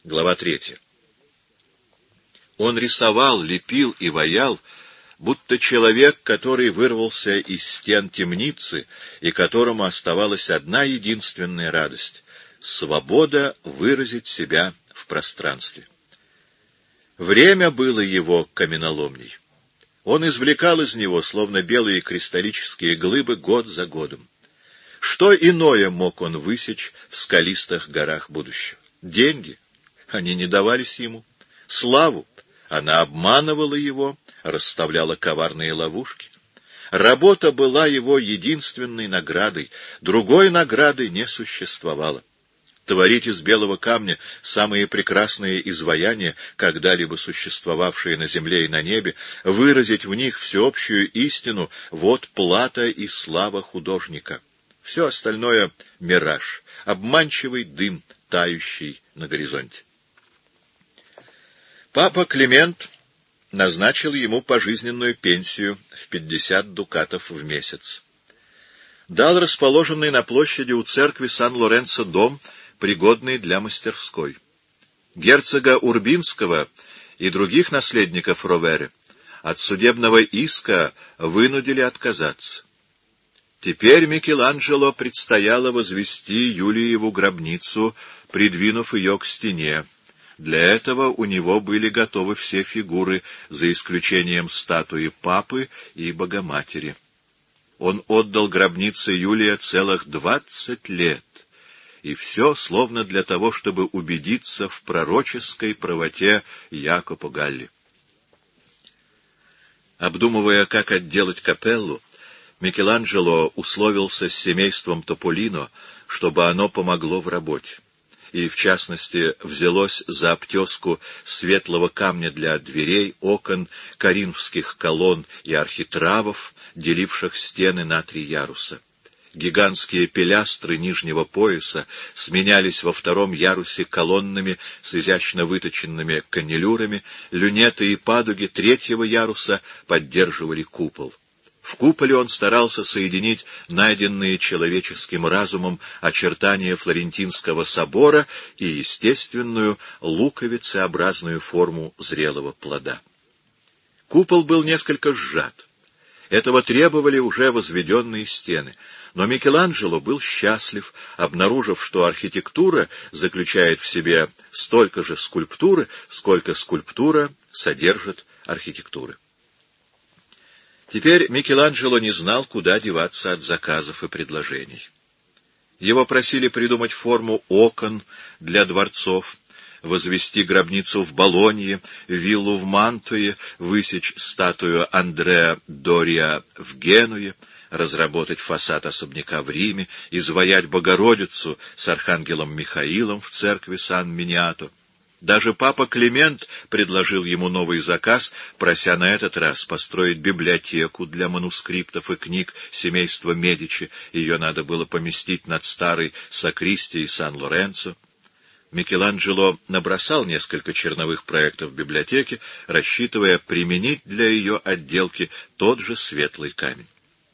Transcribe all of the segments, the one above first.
Глава 3. Он рисовал, лепил и ваял, будто человек, который вырвался из стен темницы и которому оставалась одна единственная радость — свобода выразить себя в пространстве. Время было его каменоломней. Он извлекал из него, словно белые кристаллические глыбы, год за годом. Что иное мог он высечь в скалистых горах будущего? Деньги? Они не давались ему. Славу? Она обманывала его, расставляла коварные ловушки. Работа была его единственной наградой, другой награды не существовало. Творить из белого камня самые прекрасные изваяния, когда-либо существовавшие на земле и на небе, выразить в них всеобщую истину — вот плата и слава художника. Все остальное — мираж, обманчивый дым, тающий на горизонте. Папа Климент назначил ему пожизненную пенсию в 50 дукатов в месяц. Дал расположенный на площади у церкви Сан-Лоренцо дом, пригодный для мастерской. Герцога Урбинского и других наследников Ровере от судебного иска вынудили отказаться. Теперь Микеланджело предстояло возвести Юлиеву гробницу, придвинув ее к стене. Для этого у него были готовы все фигуры, за исключением статуи Папы и Богоматери. Он отдал гробнице Юлия целых 20 лет, и все словно для того, чтобы убедиться в пророческой правоте Якопо Галли. Обдумывая, как отделать капеллу, Микеланджело условился с семейством Тополино, чтобы оно помогло в работе, и, в частности, взялось за обтеску светлого камня для дверей, окон, коринфских колонн и архитравов, деливших стены на 3 яруса. Гигантские пилястры нижнего пояса сменялись во 2-м ярусе колоннами с изящно выточенными каннелюрами, люнеты и падуги 3-го яруса поддерживали купол. В куполе он старался соединить найденные человеческим разумом очертания Флорентинского собора и естественную луковицеобразную форму зрелого плода. Купол был несколько сжат. Этого требовали уже возведенные стены. Но Микеланджело был счастлив, обнаружив, что архитектура заключает в себе столько же скульптуры, сколько скульптура содержит архитектуры. Теперь Микеланджело не знал, куда деваться от заказов и предложений. Его просили придумать форму окон для дворцов, возвести гробницу в Болонье, виллу в Мантуе, высечь статую Андреа Дориа в Генуе, разработать фасад особняка в Риме, изваять Богородицу с архангелом Михаилом в церкви Сан-Миниато. Даже папа Климент предложил ему новый заказ, прося на этот раз построить библиотеку для манускриптов и книг семейства Медичи. Ее надо было поместить над старой сакристией Сан-Лоренцо. Микеланджело набросал несколько черновых проектов библиотеки, рассчитывая применить для ее отделки тот же светлый камень.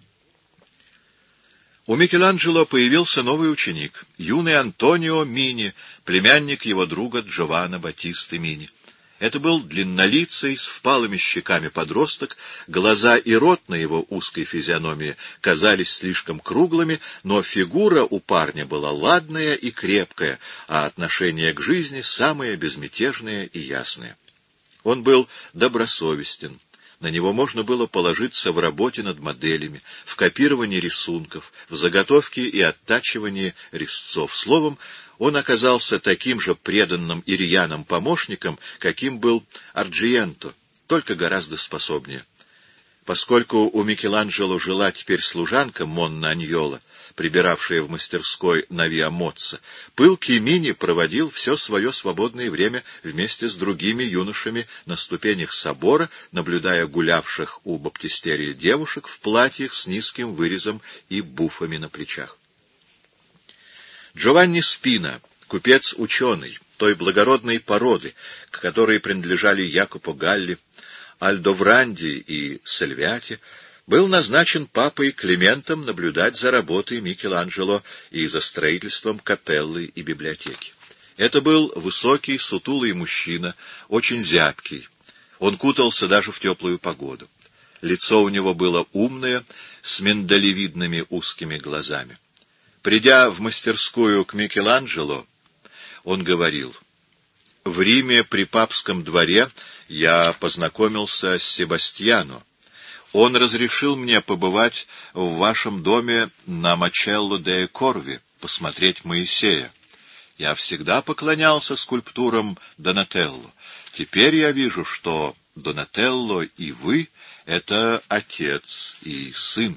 У Микеланджело появился новый ученик, юный Антонио Мини, племянник его друга Джованна Батисты Мини. Это был длиннолицый, с впалыми щеками подросток, глаза и рот на его узкой физиономии казались слишком круглыми, но фигура у парня была ладная и крепкая, а отношение к жизни самое безмятежное и ясное. Он был добросовестен. На него можно было положиться в работе над моделями, в копировании рисунков, в заготовке и оттачивании резцов. Словом, он оказался таким же преданным и рьяным помощником, каким был Арджиенто, только гораздо способнее. Поскольку у Микеланджело жила теперь служанка Монна Аньола, прибиравшая в мастерской на Виа Моцца, пылкий Мини проводил все свое свободное время вместе с другими юношами на ступенях собора, наблюдая гулявших у баптистерии девушек в платьях с низким вырезом и буфами на плечах. Джованни Спина, купец-ученый, той благородной породы, к которой принадлежали Якопо Галли, Альдовранди и Сальвиати, был назначен папой Климентом наблюдать за работой Микеланджело и за строительством капеллы и библиотеки. Это был высокий, сутулый мужчина, очень зябкий. Он кутался даже в теплую погоду. Лицо у него было умное, с миндалевидными узкими глазами. Придя в мастерскую к Микеланджело, он говорил: «В Риме при папском дворе я познакомился с Себастьяно. Он разрешил мне побывать в вашем доме на Мачелло де Корви, посмотреть Моисея. Я всегда поклонялся скульптурам Донателло. Теперь я вижу, что Донателло и вы — это отец и сын.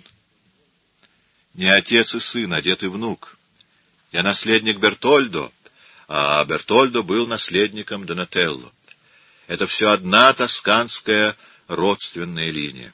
Не отец и сын, а дед и внук. Я наследник Бертольдо, а Бертольдо был наследником Донателло. Это все одна тосканская родственная линия».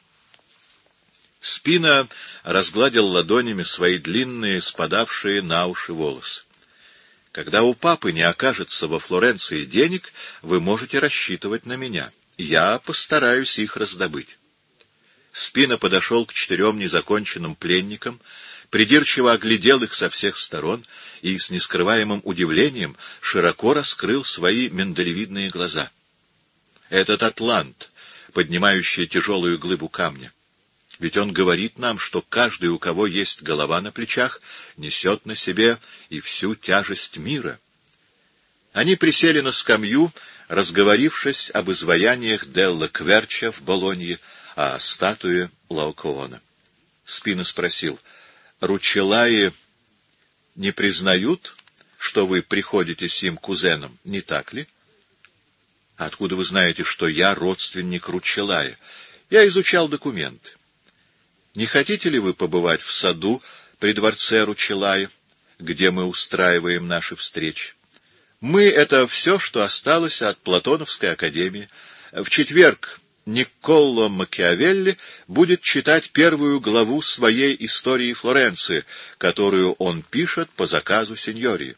Спина разгладил ладонями свои длинные, спадавшие на уши волосы. «Когда у папы не окажется во Флоренции денег, вы можете рассчитывать на меня. Я постараюсь их раздобыть». Спина подошел к 4 незаконченным пленникам, придирчиво оглядел их со всех сторон и с нескрываемым удивлением широко раскрыл свои миндалевидные глаза. «Этот атлант, поднимающий тяжелую глыбу камня. Ведь он говорит нам, что каждый, у кого есть голова на плечах, несет на себе и всю тяжесть мира». Они присели на скамью, разговорившись об изваяниях Делла Кверча в Болонье, о статуе Лаокоона. Спина спросил: «Ручелаи не признают, что вы приходите с им кузеном, не так ли?» «Откуда вы знаете, что я родственник Ручелая? Я изучал документы. Не хотите ли вы побывать в саду при дворце Ручелая, где мы устраиваем наши встречи? Мы — это все, что осталось от Платоновской академии. В четверг Никколо Макиавелли будет читать 1 главу своей истории Флоренции, которую он пишет по заказу синьории».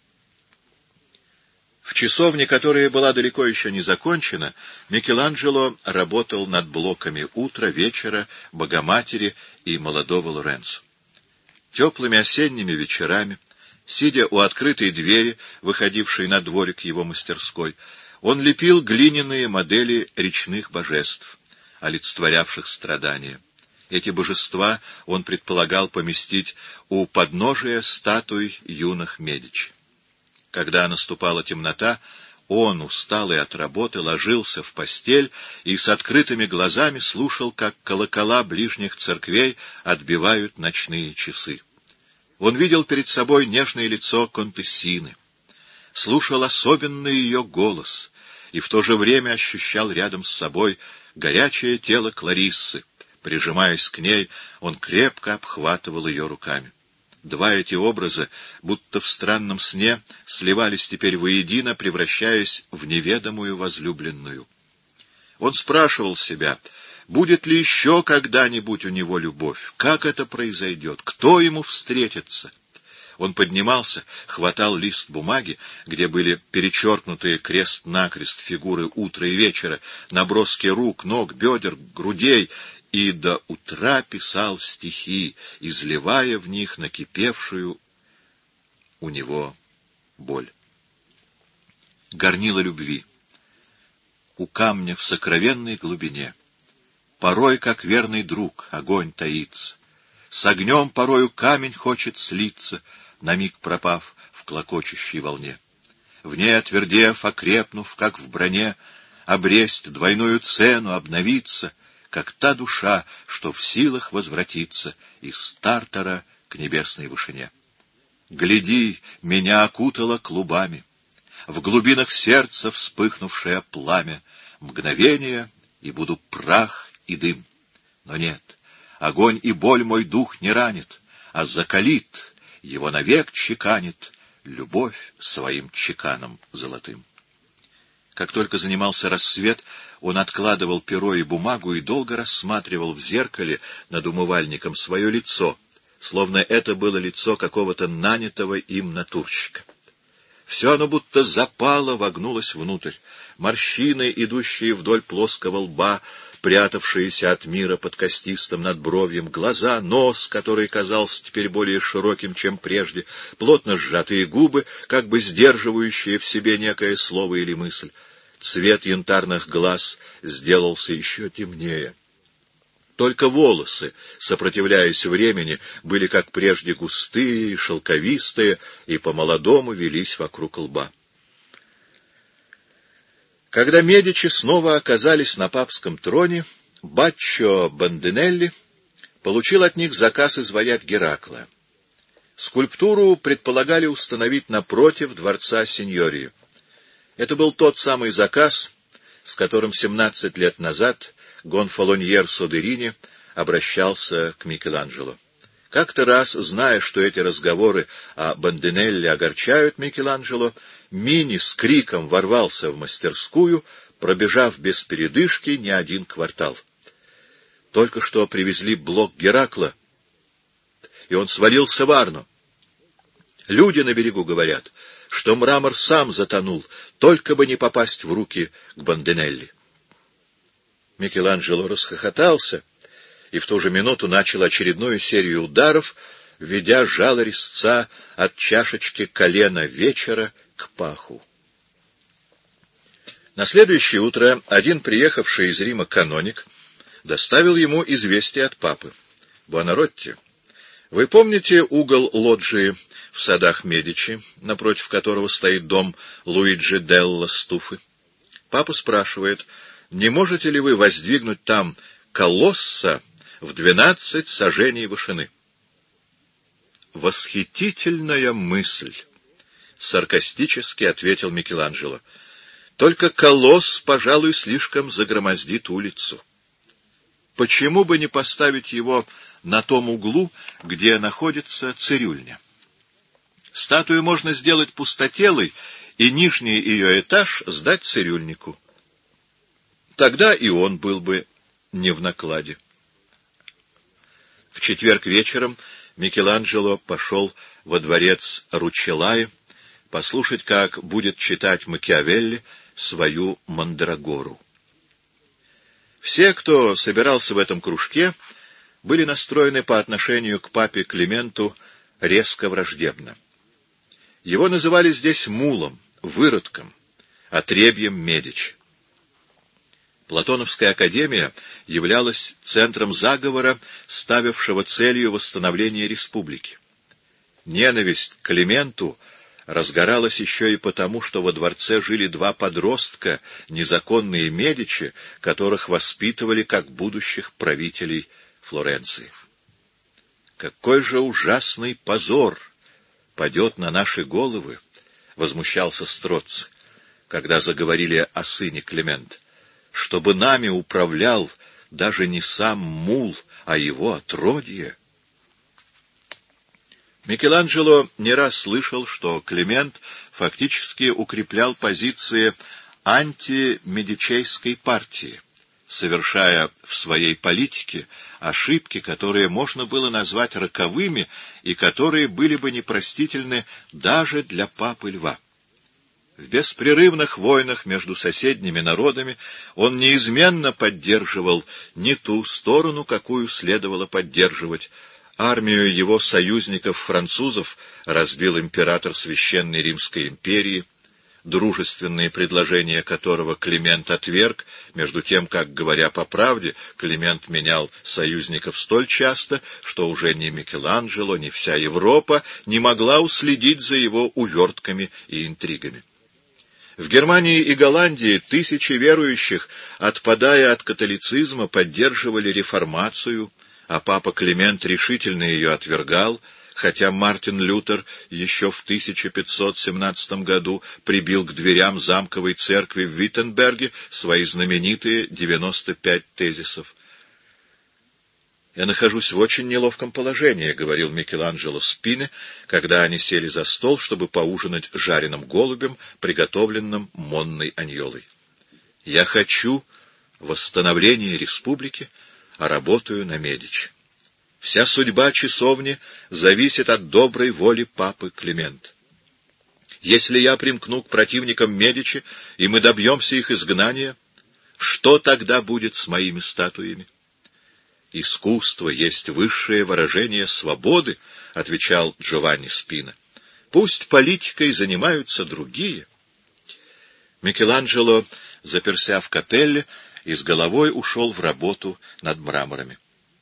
В часовне, которая была далеко еще не закончена, Микеланджело работал над блоками утра, вечера, Богоматери и молодого Лоренцо. Теплыми осенними вечерами, сидя у открытой двери, выходившей на дворик его мастерской, он лепил глиняные модели речных божеств, олицетворявших страдания. Эти божества он предполагал поместить у подножия статуй юных Медичи. Когда наступала темнота, он, усталый от работы, ложился в постель и с открытыми глазами слушал, как колокола ближних церквей отбивают ночные часы. Он видел перед собой нежное лицо Контессины, слушал особенный ее голос и в то же время ощущал рядом с собой горячее тело Клариссы. Прижимаясь к ней, он крепко обхватывал ее руками. Два эти образа, будто в странном сне, сливались теперь воедино, превращаясь в неведомую возлюбленную. Он спрашивал себя, будет ли еще когда-нибудь у него любовь, как это произойдет, кто ему встретится. Он поднимался, хватал лист бумаги, где были перечеркнутые крест-накрест фигуры утра и вечера, наброски рук, ног, бедер, грудей, и до утра писал стихи, изливая в них накипевшую у него боль. Горнило любви. У камня в сокровенной глубине порой, как верный друг, огонь таится. С огнем порою камень хочет слиться, на миг пропав в клокочущей волне. В ней отвердев, окрепнув, как в броне, обресть двойную цену, обновиться, как та душа, что в силах возвратиться из Тартара к небесной вышине. Гляди, меня окутало клубами, в глубинах сердца вспыхнувшее пламя, мгновение, и буду прах и дым. Но нет, огонь и боль мой дух не ранит, а закалит, его навек чеканит любовь своим чеканом золотым. Как только занимался рассвет, он откладывал перо и бумагу и долго рассматривал в зеркале над умывальником свое лицо, словно это было лицо какого-то нанятого им натурщика. Все оно будто запало, вогнулось внутрь. Морщины, идущие вдоль плоского лба, прятавшиеся от мира под костистым надбровьем, глаза, нос, который казался теперь более широким, чем прежде, плотно сжатые губы, как бы сдерживающие в себе некое слово или мысль. Цвет янтарных глаз сделался еще темнее. Только волосы, сопротивляясь времени, были, как прежде, густые и шелковистые, и по-молодому велись вокруг лба. Когда Медичи снова оказались на папском троне, Баччо Бандинелли получил от них заказ изваять Геракла. Скульптуру предполагали установить напротив дворца Синьории. Это был тот самый заказ, с которым 17 лет назад Гонфалоньер Содерини обращался к Микеланджело. Как-то раз, зная, что эти разговоры о Бандинелли огорчают Микеланджело, Мини с криком ворвался в мастерскую, пробежав без передышки не один квартал. Только что привезли блок Геракла, и он свалился в Арно. Люди на берегу говорят, что мрамор сам затонул, только бы не попасть в руки к Бандинелли. Микеланджело расхохотался и в ту же минуту начал очередную серию ударов, ведя жало резца от чашечки колена вечера к паху. На следующее утро один приехавший из Рима каноник доставил ему известие от папы. «Буонаротти, вы помните угол лоджии в садах Медичи, напротив которого стоит дом Луиджи делла Стуфы?» Папа спрашивает, не можете ли вы воздвигнуть там колосса в 12 саженей вышины? «Восхитительная мысль!» — саркастически ответил Микеланджело. «Только колосс, пожалуй, слишком загромоздит улицу. Почему бы не поставить его на том углу, где находится цирюльня? Статую можно сделать пустотелой, и нижний ее этаж сдать цирюльнику. Тогда и он был бы не в накладе». В четверг вечером Микеланджело пошел во дворец Ручеллаи послушать, как будет читать Макиавелли свою «Мандрагору». Все, кто собирался в этом кружке, были настроены по отношению к папе Клименту резко враждебно. Его называли здесь мулом, выродком, отребьем Медичи. Платоновская академия являлась центром заговора, ставившего целью восстановление республики. Ненависть к Клименту разгоралась еще и потому, что во дворце жили два подростка, незаконные Медичи, которых воспитывали как будущих правителей Флоренции. «Какой же ужасный позор падет на наши головы!» — возмущался Строцци, когда заговорили о сыне Климента. «Чтобы нами управлял даже не сам мул, а его отродье». Микеланджело не раз слышал, что Климент фактически укреплял позиции антимедичейской партии, совершая в своей политике ошибки, которые можно было назвать роковыми и которые были бы непростительны даже для папы Льва. В беспрерывных войнах между соседними народами он неизменно поддерживал не ту сторону, какую следовало поддерживать. Армию его союзников-французов разбил император Священной Римской империи, дружественные предложения которого Климент отверг, между тем, как, говоря по правде, Климент менял союзников столь часто, что уже ни Микеланджело, ни вся Европа не могла уследить за его увертками и интригами. В Германии и Голландии тысячи верующих, отпадая от католицизма, поддерживали реформацию, а папа Климент решительно ее отвергал, хотя Мартин Лютер еще в 1517 году прибил к дверям замковой церкви в Виттенберге свои знаменитые 95 тезисов. «Я нахожусь в очень неловком положении», — говорил Микеланджело Спине, когда они сели за стол, чтобы поужинать жареным голубем, приготовленным Монной Аньолой. «Я хочу восстановления республики, а работаю на Медичи. Вся судьба часовни зависит от доброй воли папы Климента. Если я примкну к противникам Медичи, и мы добьемся их изгнания, Что тогда будет с моими статуями? «Искусство есть высшее выражение свободы», — отвечал Джованни Спина. «Пусть политикой занимаются другие». Микеланджело, заперся в капелле, и с головой ушел в работу над мраморами.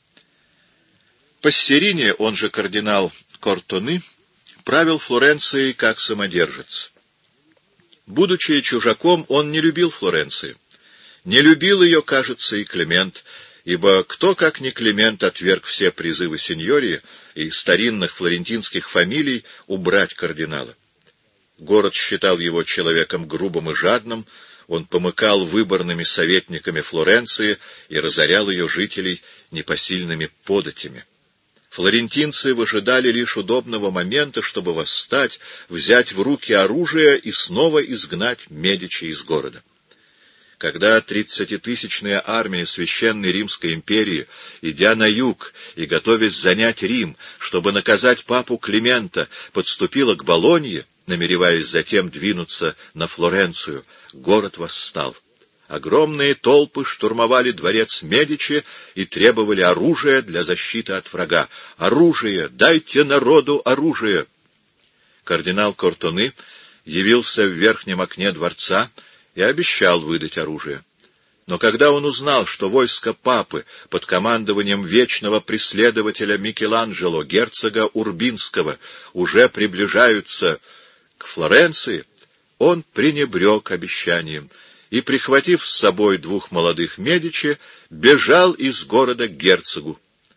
Пассерини, он же кардинал Кортоны, правил Флоренцией как самодержец. Будучи чужаком, он не любил Флоренции. Не любил ее, кажется, и Климент, ибо кто, как не Климент, отверг все призывы сеньории и старинных флорентинских фамилий убрать кардинала. Город считал его человеком грубым и жадным, он помыкал выборными советниками Флоренции и разорял ее жителей непосильными податями. Флорентинцы выжидали лишь удобного момента, чтобы восстать, взять в руки оружие и снова изгнать Медичи из города. Когда 30-тысячная армия Священной Римской империи, идя на юг и готовясь занять Рим, чтобы наказать папу Климента, подступила к Болонье, намереваясь затем двинуться на Флоренцию, город восстал. Огромные толпы штурмовали дворец Медичи и требовали оружия для защиты от врага. «Оружие! Дайте народу оружие!» Кардинал Кортоны явился в верхнем окне дворца и обещал выдать оружие. Но когда он узнал, что войско папы под командованием вечного преследователя Микеланджело, герцога Урбинского, уже приближаются к Флоренции, он пренебрег обещанием и, прихватив с собой двух молодых Медичи, бежал из города к герцогу.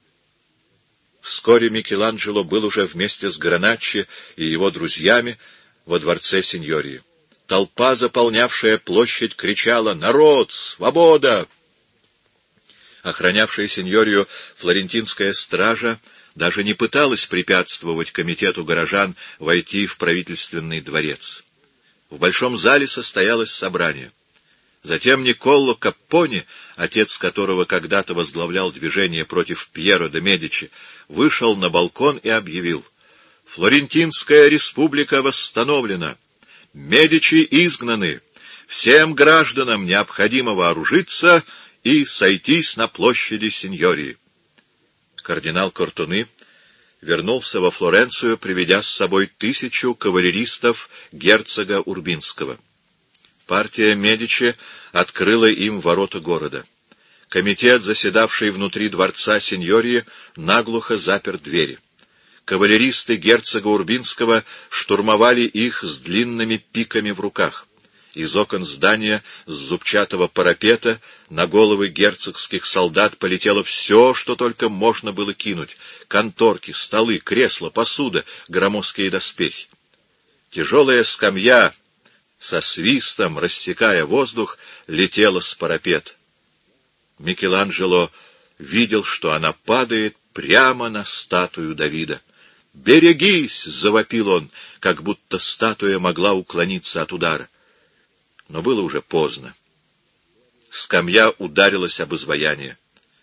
Вскоре Микеланджело был уже вместе с Граначчи и его друзьями во дворце сеньории. Толпа, заполнявшая площадь, кричала «Народ! Свобода!». Охранявшая сеньорию флорентинская стража даже не пыталась препятствовать комитету горожан войти в правительственный дворец. В большом зале состоялось собрание. Затем Никколо Каппоне, отец которого когда-то возглавлял движение против Пьеро де Медичи, вышел на балкон и объявил: «Флорентинская республика восстановлена! Медичи изгнаны! Всем гражданам необходимо вооружиться и сойтись на площади Синьории». Кардинал Кортоны вернулся во Флоренцию, приведя с собой 1000 кавалеристов герцога Урбинского. Партия Медичи открыла им ворота города. Комитет, заседавший внутри дворца Синьории, наглухо запер двери. Кавалеристы герцога Урбинского штурмовали их с длинными пиками в руках. Из окон здания с зубчатого парапета на головы герцогских солдат полетело все, что только можно было кинуть: конторки, столы, кресла, посуда, громоздкие доспехи. Тяжелая скамья со свистом, рассекая воздух, летела с парапета. Микеланджело видел, что она падает прямо на статую Давида. «Берегись!» — завопил он, как будто статуя могла уклониться от удара. Но было уже поздно. Скамья ударилась об изваяние.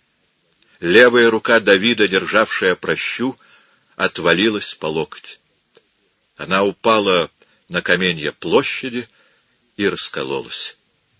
Левая рука Давида, державшая пращу, отвалилась по локоть. Она упала на каменья площади и раскололась.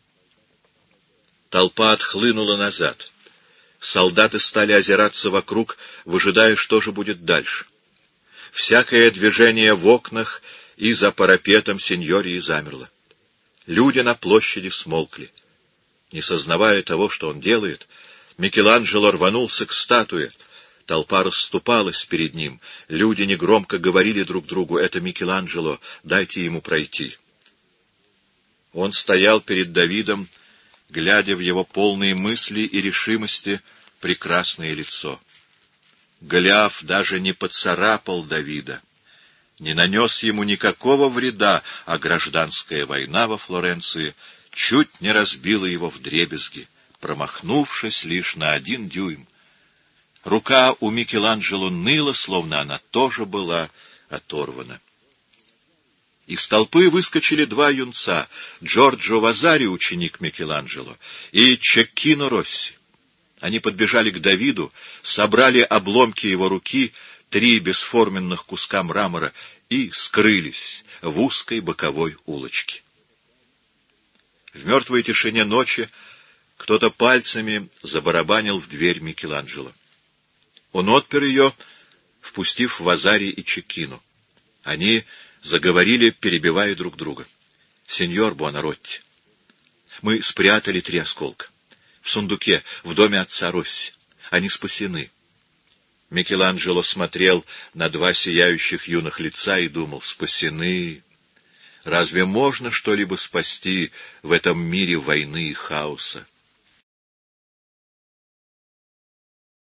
Толпа отхлынула назад. Солдаты стали озираться вокруг, выжидая, что же будет дальше. Всякое движение в окнах и за парапетом сеньории замерло. Люди на площади смолкли. Не сознавая того, что он делает, Микеланджело рванулся к статуе. Толпа расступалась перед ним. Люди негромко говорили друг другу: «Это Микеланджело, дайте ему пройти». Он стоял перед Давидом, глядя в его полные мысли и решимости прекрасное лицо. Голиаф даже не поцарапал Давида, не нанес ему никакого вреда, а гражданская война во Флоренции чуть не разбила его вдребезги, промахнувшись лишь на 1 дюйм. Рука у Микеланджело ныла, словно она тоже была оторвана. Из толпы выскочили 2 юнца — Джорджо Вазари, ученик Микеланджело, и Чеккино Росси. Они подбежали к Давиду, собрали обломки его руки, 3 бесформенных куска мрамора, и скрылись в узкой боковой улочке. В мертвой тишине ночи Кто-то пальцами забарабанил в дверь Микеланджело. Он отпер ее, впустив Вазари и Чекину. Они заговорили, перебивая друг друга. «Сеньор Буонаротти, мы спрятали 3 осколка. В сундуке, в доме отца Росси. Они спасены». Микеланджело смотрел на 2 сияющих юных лица и думал: спасены. Разве можно что-либо спасти в этом мире войны и хаоса?